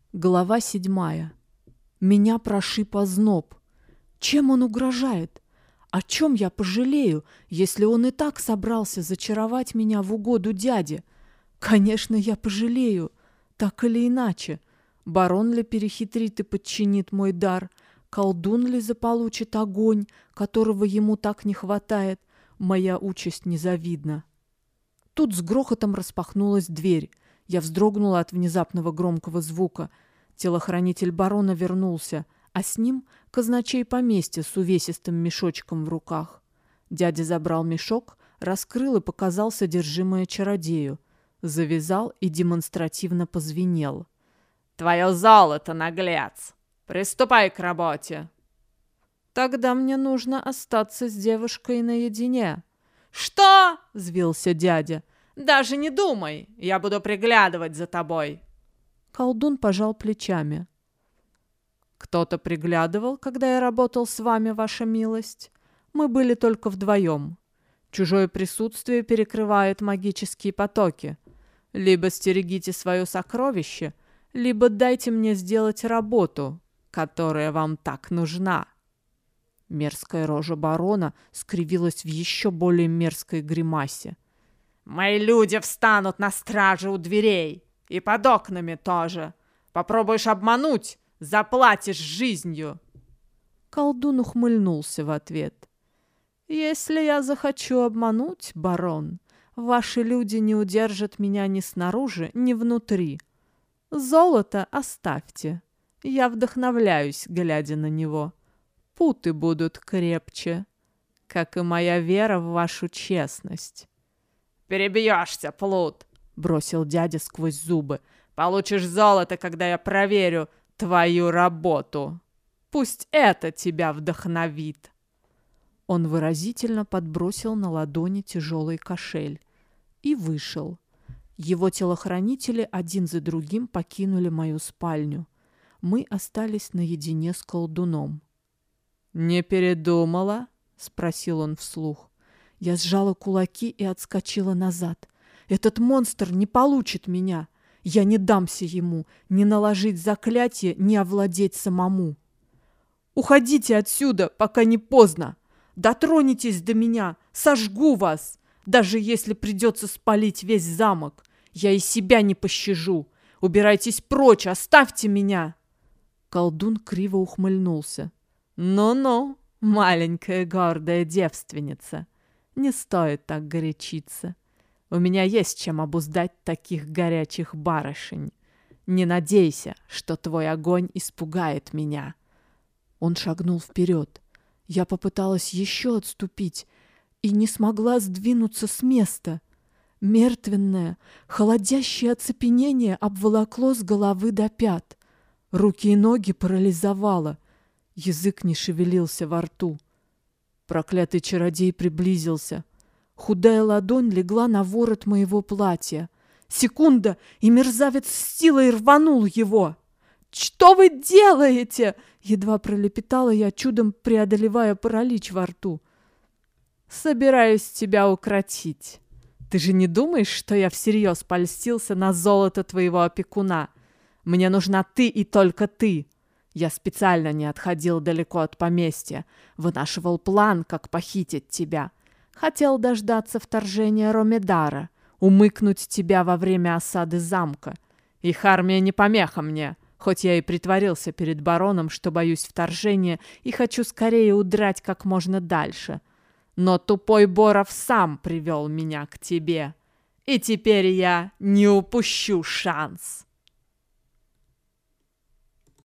Глава 7. Меня прошиб озноб. Чем он угрожает? О чем я пожалею, если он и так собрался зачаровать меня в угоду дяде? Конечно, я пожалею, так или иначе. Барон ли перехитрит и подчинит мой дар? Колдун ли заполучит огонь, которого ему так не хватает? Моя участь незавидна. Тут с грохотом распахнулась дверь. Я вздрогнула от внезапного громкого звука. Телохранитель барона вернулся, а с ним казначей поместья с увесистым мешочком в руках. Дядя забрал мешок, раскрыл и показал содержимое чародею. Завязал и демонстративно позвенел. «Твое золото, наглец! Приступай к работе!» «Тогда мне нужно остаться с девушкой наедине». «Что?» — взвился дядя. «Даже не думай! Я буду приглядывать за тобой!» Колдун пожал плечами. «Кто-то приглядывал, когда я работал с вами, ваша милость? Мы были только вдвоем. Чужое присутствие перекрывает магические потоки. Либо стерегите свое сокровище, либо дайте мне сделать работу, которая вам так нужна». Мерзкая рожа барона скривилась в еще более мерзкой гримасе. «Мои люди встанут на страже у дверей, и под окнами тоже. Попробуешь обмануть, заплатишь жизнью!» Колдун ухмыльнулся в ответ. «Если я захочу обмануть, барон, ваши люди не удержат меня ни снаружи, ни внутри. Золото оставьте. Я вдохновляюсь, глядя на него. Путы будут крепче, как и моя вера в вашу честность». «Перебьешься, плут!» — бросил дядя сквозь зубы. «Получишь золото, когда я проверю твою работу. Пусть это тебя вдохновит!» Он выразительно подбросил на ладони тяжелый кошель и вышел. Его телохранители один за другим покинули мою спальню. Мы остались наедине с колдуном. «Не передумала?» — спросил он вслух. Я сжала кулаки и отскочила назад. «Этот монстр не получит меня. Я не дамся ему ни наложить заклятие, ни овладеть самому. Уходите отсюда, пока не поздно. Дотронетесь до меня, сожгу вас, даже если придется спалить весь замок. Я и себя не пощажу. Убирайтесь прочь, оставьте меня!» Колдун криво ухмыльнулся. «Ну-ну, маленькая гордая девственница, не стоит так горячиться. У меня есть чем обуздать таких горячих барышень. Не надейся, что твой огонь испугает меня». Он шагнул вперед. Я попыталась еще отступить и не смогла сдвинуться с места. Мертвенное, холодящее оцепенение обволокло с головы до пят. Руки и ноги парализовало. Язык не шевелился во рту. Проклятый чародей приблизился. Худая ладонь легла на ворот моего платья. Секунда, и мерзавец с силой рванул его. «Что вы делаете?» — едва пролепетала я, чудом преодолевая паралич во рту. «Собираюсь тебя укротить. Ты же не думаешь, что я всерьез польстился на золото твоего опекуна? Мне нужна ты и только ты. Я специально не отходил далеко от поместья, вынашивал план, как похитить тебя. Хотел дождаться вторжения Ромедара, умыкнуть тебя во время осады замка. Их армия не помеха мне, хоть я и притворился перед бароном, что боюсь вторжения и хочу скорее удрать как можно дальше. Но тупой Боров сам привел меня к тебе, и теперь я не упущу шанс».